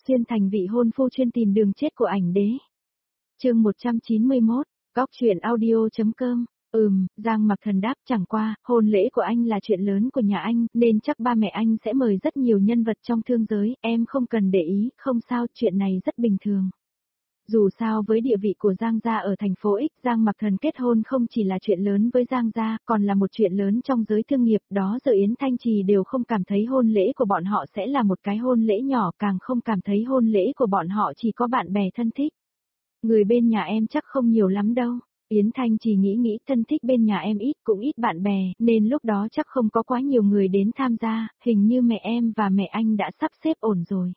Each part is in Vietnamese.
xuyên thành vị hôn phu chuyên tìm đường chết của ảnh đế. Chương 191, Góc truyện audio.com. Giang Mặc Thần đáp, chẳng qua, hôn lễ của anh là chuyện lớn của nhà anh, nên chắc ba mẹ anh sẽ mời rất nhiều nhân vật trong thương giới, em không cần để ý, không sao, chuyện này rất bình thường. Dù sao với địa vị của Giang gia ở thành phố X, Giang Mặc Thần kết hôn không chỉ là chuyện lớn với Giang gia, còn là một chuyện lớn trong giới thương nghiệp, đó giờ Yến Thanh Trì đều không cảm thấy hôn lễ của bọn họ sẽ là một cái hôn lễ nhỏ, càng không cảm thấy hôn lễ của bọn họ chỉ có bạn bè thân thích. Người bên nhà em chắc không nhiều lắm đâu. Yến Thanh Trì nghĩ thân thích bên nhà em ít cũng ít bạn bè, nên lúc đó chắc không có quá nhiều người đến tham gia, hình như mẹ em và mẹ anh đã sắp xếp ổn rồi.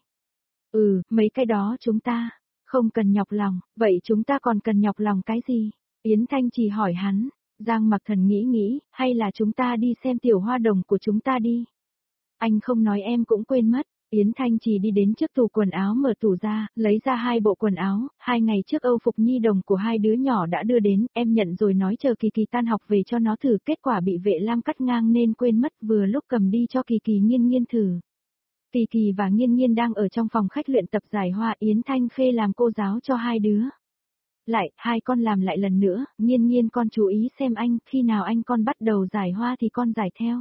Mấy cái đó chúng ta không cần nhọc lòng, vậy chúng ta còn cần nhọc lòng cái gì? Yến Thanh Trì hỏi hắn. Giang Mặc Thần nghĩ, hay là chúng ta đi xem tiểu hoa đồng của chúng ta đi. Anh không nói em cũng quên mất. Yến Thanh Trì đi đến trước tủ quần áo, mở tủ ra, lấy ra 2 bộ quần áo, 2 ngày trước Âu phục nhi đồng của 2 đứa nhỏ đã đưa đến, em nhận rồi nói chờ Kỳ Kỳ tan học về cho nó thử, kết quả bị vệ lam cắt ngang nên quên mất, vừa lúc cầm đi cho Kỳ Kỳ Nghiên thử. Kỳ Kỳ và Nghiên đang ở trong phòng khách luyện tập giải hoa, Yến Thanh Khê làm cô giáo cho 2 đứa. Lại, 2 con làm lại lần nữa, Nghiên con chú ý xem anh, khi nào anh con bắt đầu giải hoa thì con giải theo.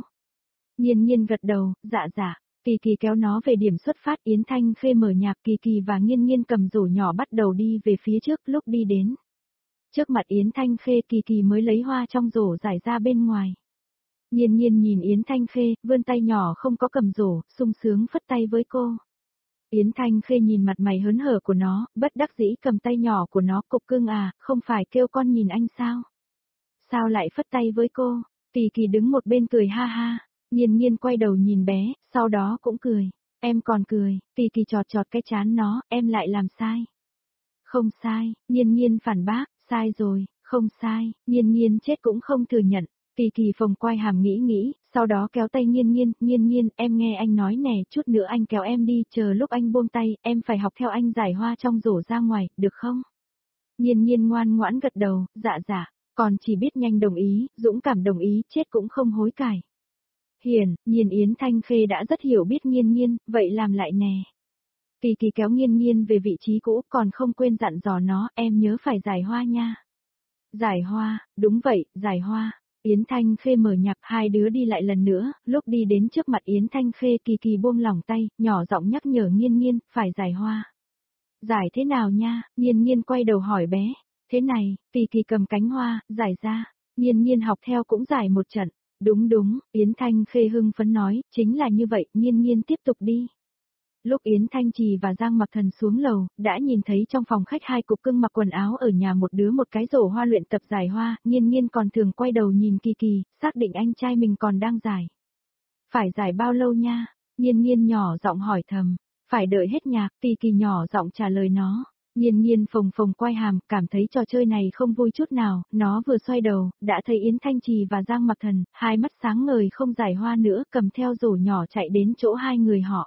Nghiên gật đầu, dạ. Kỳ Kỳ kéo nó về điểm xuất phát, Yến Thanh Khê mở nhạc, Kỳ Kỳ và Nghiên cầm rổ nhỏ bắt đầu đi về phía trước, lúc đi đến. Trước mặt Yến Thanh Khê, Kỳ Kỳ mới lấy hoa trong rổ giải ra bên ngoài. Nghiên nhìn Yến Thanh Khê, vươn tay nhỏ không có cầm rổ, sung sướng phất tay với cô. Yến Thanh Khê nhìn mặt mày hớn hở của nó, bất đắc dĩ cầm tay nhỏ của nó, cục cưng à, không phải kêu con nhìn anh sao? Sao lại phất tay với cô? Kỳ Kỳ đứng một bên cười ha ha. Nghiên quay đầu nhìn bé, sau đó cũng cười. Em còn cười, Kỳ Kỳ chọt cái trán nó, em lại làm sai. Không sai, Nghiên phản bác, sai rồi, không sai, Nghiên chết cũng không thừa nhận. Kỳ Kỳ phồng quai hàm nghĩ, sau đó kéo tay Nghiên, em nghe anh nói nè, chút nữa anh kéo em đi, chờ lúc anh buông tay, em phải học theo anh giải hoa trong rổ ra ngoài, được không? Nghiên ngoan ngoãn gật đầu, dạ, còn chỉ biết nhanh đồng ý, dũng cảm đồng ý, chết cũng không hối cải. Hiển nhiên Yến Thanh Khê đã rất hiểu biết Nghiên, vậy làm lại nè. Kỳ Kỳ kéo Nghiên về vị trí cũ, còn không quên dặn dò nó, em nhớ phải giải hoa nha. Giải hoa, đúng vậy, giải hoa. Yến Thanh Khê mở nhạc, 2 đứa đi lại lần nữa, lúc đi đến trước mặt Yến Thanh Khê, Kỳ Kỳ buông lỏng tay, nhỏ giọng nhắc nhở Nghiên, phải giải hoa. Giải thế nào nha? Nghiên quay đầu hỏi bé. Thế này, Kỳ Kỳ cầm cánh hoa, giải ra. Nghiên học theo cũng giải một trận. Đúng, Yến Thanh Khê hưng phấn nói, chính là như vậy, Nghiên tiếp tục đi. Lúc Yến Thanh Trì và Giang Mặc Thần xuống lầu, đã nhìn thấy trong phòng khách 2 cục cưng mặc quần áo ở nhà, một đứa một cái rổ hoa luyện tập giải hoa, Nghiên còn thường quay đầu nhìn Kỳ Kỳ, xác định anh trai mình còn đang giải. Phải giải bao lâu nha? Nghiên nhỏ giọng hỏi thầm, phải đợi hết nhạc, Kỳ Kỳ nhỏ giọng trả lời nó. Nghiên phồng quai hàm, cảm thấy trò chơi này không vui chút nào, nó vừa xoay đầu, đã thấy Yến Thanh Trì và Giang Mặc Thần, 2 mắt sáng ngời không giải hoa nữa, cầm theo rổ nhỏ chạy đến chỗ 2 người họ.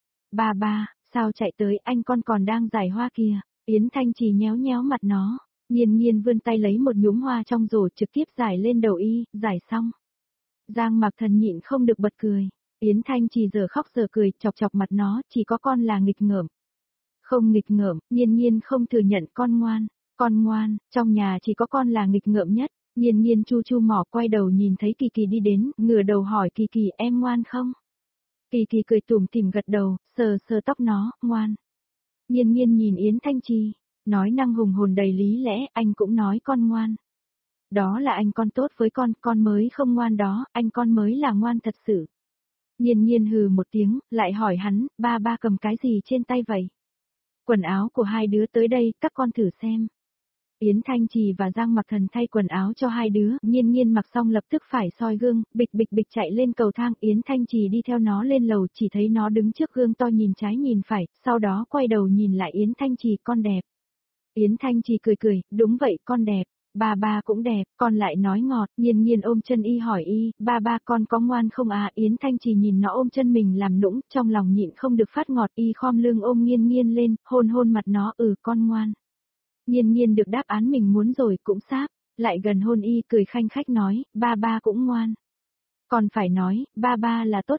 Ba, sao chạy tới, anh con còn đang giải hoa kìa. Yến Thanh Trì nhéo mặt nó. Nghiên vươn tay lấy một nhúm hoa trong rổ trực tiếp giải lên đầu y, giải xong. Giang Mặc Thần nhịn không được bật cười. Yến Thanh Trì giờ khóc giờ cười, chọc mặt nó, chỉ có con là nghịch ngợm. Không nghịch ngợm, Nghiên không thừa nhận, con ngoan, trong nhà chỉ có con là nghịch ngợm nhất. Nghiên chu mỏ quay đầu nhìn thấy Kỳ Kỳ đi đến, ngửa đầu hỏi Kỳ Kỳ, em ngoan không? Kỳ Kỳ cười tủm tỉm gật đầu, sờ tóc nó, ngoan. Nghiên nhìn Yến Thanh Trì, nói năng hùng hồn đầy lý lẽ, anh cũng nói con ngoan. Đó là anh con tốt với con mới không ngoan đó, anh con mới là ngoan thật sự. Nghiên hừ một tiếng, lại hỏi hắn, ba cầm cái gì trên tay vậy? Quần áo của 2 đứa tới đây, các con thử xem. Yến Thanh Trì và Giang Mặc Thần thay quần áo cho 2 đứa, Nghiên mặc xong lập tức phải soi gương, bịch chạy lên cầu thang, Yến Thanh Trì đi theo nó lên lầu, chỉ thấy nó đứng trước gương to nhìn trái nhìn phải, sau đó quay đầu nhìn lại Yến Thanh Trì, con đẹp. Yến Thanh Trì cười, đúng vậy, con đẹp, ba cũng đẹp, con lại nói ngọt, Nghiên ôm chân y hỏi y, ba con có ngoan không à? Yến Thanh Trì nhìn nó ôm chân mình làm nũng, trong lòng nhịn không được phát ngọt, y khom lưng ôm Nghiên lên, hôn mặt nó, con ngoan. Nghiên được đáp án mình muốn rồi cũng sáp, lại gần hôn y cười khanh khách nói, ba cũng ngoan. Còn phải nói, ba là tốt nhất,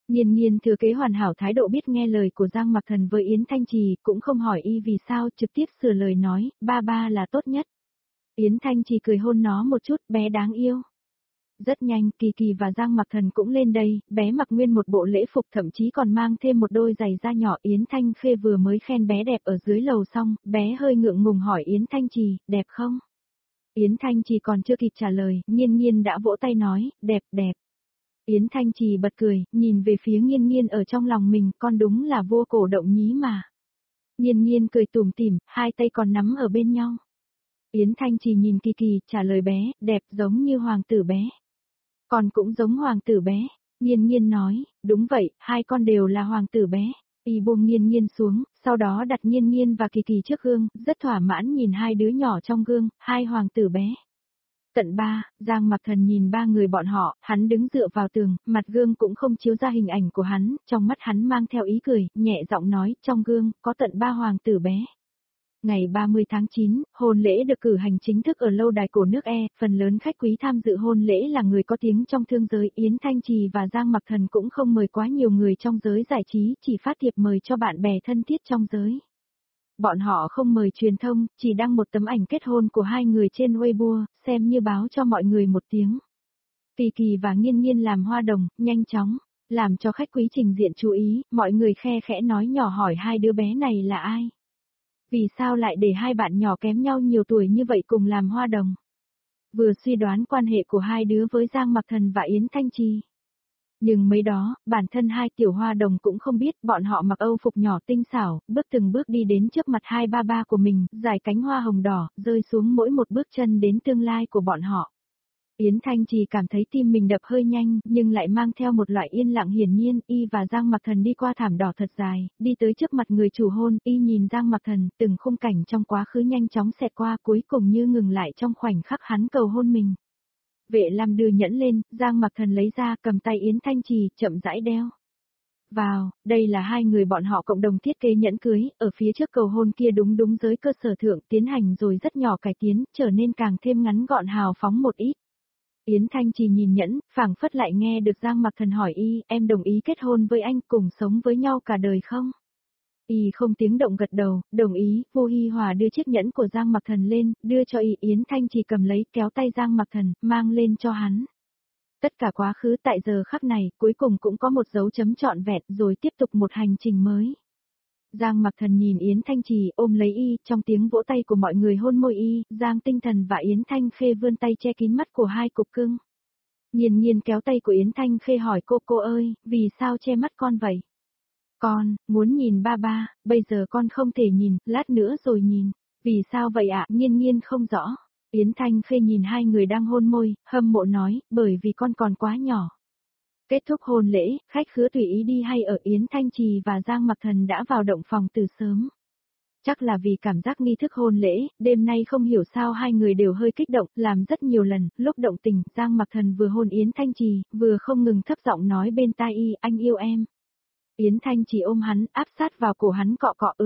Nhiên Nhiên thừa kế hoàn hảo thái độ biết nghe lời của Giang Mặc Thần với Yến Thanh Trì, cũng không hỏi y vì sao, trực tiếp sửa lời nói, ba ba là tốt nhất. Yến Thanh Trì cười hôn nó một chút, bé đáng yêu. Rất nhanh, Kỳ Kỳ và Giang Mặc Thần cũng lên đây, bé mặc nguyên một bộ lễ phục thậm chí còn mang thêm một đôi giày da nhỏ. Yến Thanh Khê vừa mới khen bé đẹp ở dưới lầu xong, bé hơi ngượng ngùng hỏi Yến Thanh Trì, đẹp không? Yến Thanh Trì còn chưa kịp trả lời, Nhiên Nhiên đã vỗ tay nói, đẹp đẹp. Yến Thanh Trì bật cười, nhìn về phía Nhiên Nhiên ở trong lòng mình, con đúng là vô cổ động nhí mà. Nhiên Nhiên cười tủm tỉm, hai tay còn nắm ở bên nhau. Yến Thanh Trì nhìn Kỳ Kỳ, trả lời bé, đẹp giống như hoàng tử bé. Con cũng giống hoàng tử bé. Nhiên Nhiên nói, đúng vậy, hai con đều là hoàng tử bé. Y buông Nhiên Nhiên xuống, sau đó đặt Nhiên Nhiên và Kỳ Kỳ trước gương, rất thỏa mãn nhìn hai đứa nhỏ trong gương, hai hoàng tử bé. Tận ba, Giang Mặc Thần nhìn ba người bọn họ, hắn đứng dựa vào tường, mặt gương cũng không chiếu ra hình ảnh của hắn, trong mắt hắn mang theo ý cười, nhẹ giọng nói, trong gương, có tận ba hoàng tử bé. Ngày 30 tháng 9, hôn lễ được cử hành chính thức ở lâu đài cổ nước E, phần lớn khách quý tham dự hôn lễ là người có tiếng trong thương giới. Yến Thanh Trì và Giang Mặc Thần cũng không mời quá nhiều người trong giới giải trí, chỉ phát thiệp mời cho bạn bè thân thiết trong giới. Bọn họ không mời truyền thông, chỉ đăng một tấm ảnh kết hôn của hai người trên Weibo, xem như báo cho mọi người một tiếng. Kỳ Kỳ và Nhiên Nhiên làm hoa đồng, nhanh chóng, làm cho khách quý trình diện chú ý, mọi người khe khẽ nói nhỏ hỏi hai đứa bé này là ai. Vì sao lại để hai bạn nhỏ kém nhau nhiều tuổi như vậy cùng làm hoa đồng? Vừa suy đoán quan hệ của hai đứa với Giang Mặc Thần và Yến Thanh Trì. Nhưng mấy đó, bản thân hai tiểu hoa đồng cũng không biết, bọn họ mặc âu phục nhỏ tinh xảo, bước từng bước đi đến trước mặt hai ba ba của mình, giải cánh hoa hồng đỏ, rơi xuống mỗi một bước chân đến tương lai của bọn họ. Yến Thanh Trì cảm thấy tim mình đập hơi nhanh, nhưng lại mang theo một loại yên lặng. Hiển nhiên, y và Giang Mặc Thần đi qua thảm đỏ thật dài, đi tới trước mặt người chủ hôn, y nhìn Giang Mặc Thần, từng khung cảnh trong quá khứ nhanh chóng xẹt qua, cuối cùng như ngừng lại trong khoảnh khắc hắn cầu hôn mình. Vệ Lam đưa nhẫn lên, Giang Mặc Thần lấy ra, cầm tay Yến Thanh Trì, chậm rãi đeo vào. Đây là hai người bọn họ cộng đồng thiết kế nhẫn cưới, ở phía trước cầu hôn kia đúng giới cơ sở thượng tiến hành rồi rất nhỏ cải tiến, trở nên càng thêm ngắn gọn hào phóng một ít. Yến Thanh Trì nhìn nhẫn, phảng phất lại nghe được Giang Mặc Thần hỏi y, em đồng ý kết hôn với anh, cùng sống với nhau cả đời không? Y không tiếng động gật đầu, đồng ý. Vô Hi Hòa đưa chiếc nhẫn của Giang Mặc Thần lên, đưa cho y. Yến Thanh Trì cầm lấy, kéo tay Giang Mặc Thần, mang lên cho hắn. Tất cả quá khứ tại giờ khắc này, cuối cùng cũng có một dấu chấm trọn vẹn, rồi tiếp tục một hành trình mới. Giang Mặc Thần nhìn Yến Thanh Trì, ôm lấy y, trong tiếng vỗ tay của mọi người hôn môi y, Giang Tinh Thần và Yến Thanh Khê vươn tay che kín mắt của hai cục cưng. Nhiên Nhiên kéo tay của Yến Thanh Khê hỏi cô ơi, vì sao che mắt con vậy? Con, muốn nhìn ba ba, bây giờ con không thể nhìn, lát nữa rồi nhìn. Vì sao vậy ạ? Nhiên Nhiên không rõ. Yến Thanh Khê nhìn hai người đang hôn môi, hâm mộ nói, bởi vì con còn quá nhỏ. Kết thúc hôn lễ, khách khứa tùy ý đi hay ở. Yến Thanh Trì và Giang Mặc Thần đã vào động phòng từ sớm. Chắc là vì cảm giác nghi thức hôn lễ, đêm nay không hiểu sao hai người đều hơi kích động, làm rất nhiều lần. Lúc động tình, Giang Mặc Thần vừa hôn Yến Thanh Trì, vừa không ngừng thấp giọng nói bên tai y, anh yêu em. Yến Thanh Trì ôm hắn, áp sát vào cổ hắn cọ cọ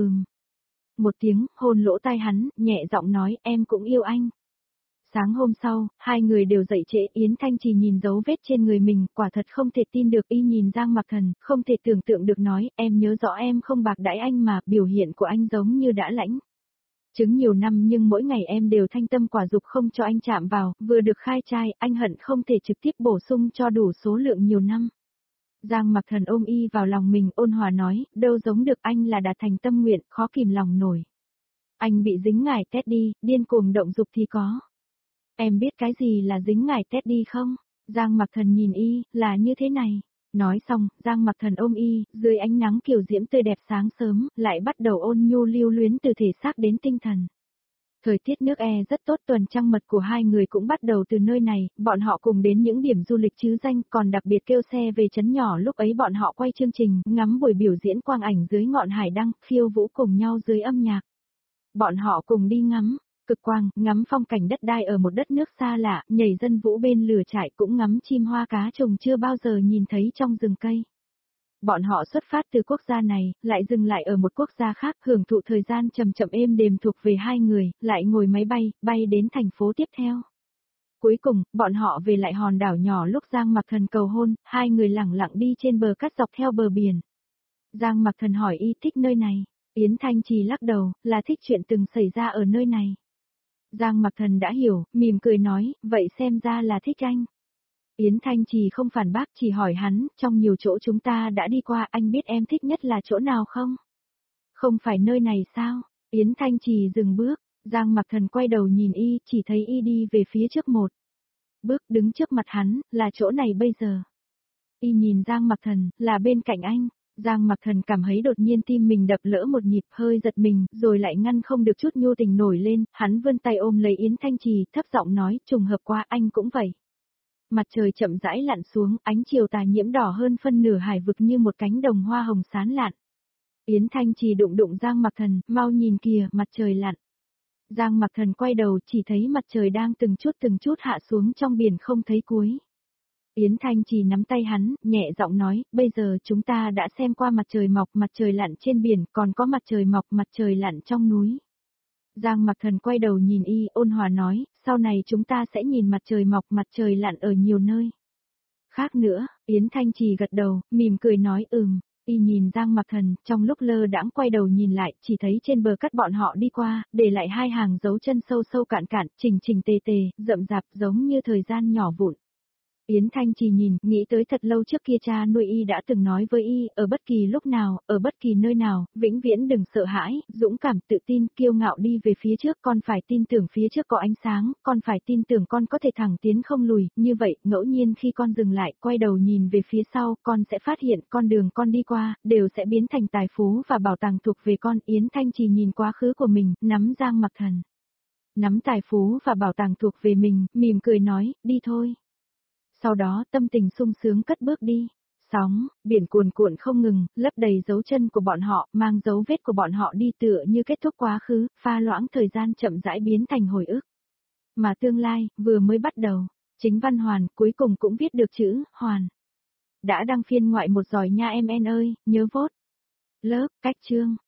một tiếng, hôn lỗ tai hắn, nhẹ giọng nói, em cũng yêu anh. Sáng hôm sau, hai người đều dậy trễ. Yến Thanh Trì nhìn dấu vết trên người mình, quả thật không thể tin được. Y nhìn Giang Mặc Thần, không thể tưởng tượng được nói, em nhớ rõ em không bạc đãi anh mà, biểu hiện của anh giống như đã lãnh chứng nhiều năm, nhưng mỗi ngày em đều thanh tâm quả dục không cho anh chạm vào, vừa được khai trai, anh hận không thể trực tiếp bổ sung cho đủ số lượng nhiều năm. Giang Mặc Thần ôm y vào lòng mình, ôn hòa nói, đâu giống được, anh là đạt thành tâm nguyện, khó kìm lòng nổi. Anh bị dính ngải Teddy, điên cuồng động dục thì có. Em biết cái gì là dính ngải Teddy không? Giang Mặc Thần nhìn y, là như thế này. Nói xong, Giang Mặc Thần ôm y, dưới ánh nắng kiều diễm tươi đẹp sáng sớm, lại bắt đầu ôn nhu lưu luyến từ thể xác đến tinh thần. Thời tiết nước E rất tốt, tuần trăng mật của hai người cũng bắt đầu từ nơi này, bọn họ cùng đến những điểm du lịch chứ danh, còn đặc biệt kêu xe về trấn nhỏ. Lúc ấy bọn họ quay chương trình, ngắm buổi biểu diễn quang ảnh dưới ngọn hải đăng, khiêu vũ cùng nhau dưới âm nhạc. Bọn họ cùng đi ngắm cực quang, ngắm phong cảnh đất đai ở một đất nước xa lạ, nhảy dân vũ bên lửa trại, cũng ngắm chim hoa cá trùng chưa bao giờ nhìn thấy trong rừng cây. Bọn họ xuất phát từ quốc gia này, lại dừng lại ở một quốc gia khác, hưởng thụ thời gian chậm chậm êm đềm thuộc về hai người, lại ngồi máy bay, bay đến thành phố tiếp theo. Cuối cùng, bọn họ về lại hòn đảo nhỏ lúc Giang Mặc Thần cầu hôn, hai người lẳng lặng đi trên bờ cát dọc theo bờ biển. Giang Mặc Thần hỏi y thích nơi này. Yến Thanh Trì lắc đầu, là thích chuyện từng xảy ra ở nơi này. Giang Mặc Thần đã hiểu, mỉm cười nói, vậy xem ra là thích anh. Yến Thanh Trì không phản bác, chỉ hỏi hắn, trong nhiều chỗ chúng ta đã đi qua, anh biết em thích nhất là chỗ nào không? Không phải nơi này sao? Yến Thanh Trì dừng bước, Giang Mặc Thần quay đầu nhìn y, chỉ thấy y đi về phía trước một bước, đứng trước mặt hắn, là chỗ này bây giờ. Y nhìn Giang Mặc Thần, là bên cạnh anh. Giang Mặc Thần cảm thấy đột nhiên tim mình đập lỡ một nhịp, hơi giật mình, rồi lại ngăn không được chút nhu tình nổi lên, hắn vươn tay ôm lấy Yến Thanh Trì, thấp giọng nói, trùng hợp quá, anh cũng vậy. Mặt trời chậm rãi lặn xuống, ánh chiều tà nhiễm đỏ hơn phân nửa hải vực như một cánh đồng hoa hồng sán lạn. Yến Thanh Trì đụng đụng Giang Mặc Thần, mau nhìn kìa, mặt trời lặn. Giang Mặc Thần quay đầu, chỉ thấy mặt trời đang từng chút hạ xuống trong biển không thấy cuối. Yến Thanh Trì nắm tay hắn, nhẹ giọng nói, bây giờ chúng ta đã xem qua mặt trời mọc, mặt trời lặn trên biển, còn có mặt trời mọc, mặt trời lặn trong núi. Giang Mặc Thần quay đầu nhìn y, ôn hòa nói, sau này chúng ta sẽ nhìn mặt trời mọc, mặt trời lặn ở nhiều nơi. Khác nữa, Yến Thanh Trì gật đầu, mỉm cười nói y nhìn Giang Mặc Thần, trong lúc lơ đãng quay đầu nhìn lại, chỉ thấy trên bờ cát bọn họ đi qua, để lại hai hàng dấu chân sâu sâu cạn cạn, chỉnh chỉnh tề tề, rậm rạp giống như thời gian nhỏ vụn. Yến Thanh Trì nhìn, nghĩ tới thật lâu trước kia cha nuôi y đã từng nói với y, ở bất kỳ lúc nào, ở bất kỳ nơi nào, vĩnh viễn đừng sợ hãi, dũng cảm tự tin, kiêu ngạo đi về phía trước, con phải tin tưởng phía trước có ánh sáng, con phải tin tưởng con có thể thẳng tiến không lùi, như vậy, ngẫu nhiên khi con dừng lại, quay đầu nhìn về phía sau, con sẽ phát hiện con đường con đi qua, đều sẽ biến thành tài phú và bảo tàng thuộc về con. Yến Thanh Trì nhìn quá khứ của mình, nắm Giang Mặc Thần. Nắm tài phú và bảo tàng thuộc về mình, mỉm cười nói, đi thôi. Sau đó tâm tình sung sướng cất bước đi. Sóng, biển cuồn cuộn không ngừng, lấp đầy dấu chân của bọn họ, mang dấu vết của bọn họ đi tựa như kết thúc quá khứ, pha loãng thời gian chậm rãi biến thành hồi ức. Mà tương lai, vừa mới bắt đầu, Chính Văn Hoàn cuối cùng cũng viết được chữ, Hoàn. Đã đăng phiên ngoại một rồi nha em ơi, nhớ vote. Lớp, cách chương.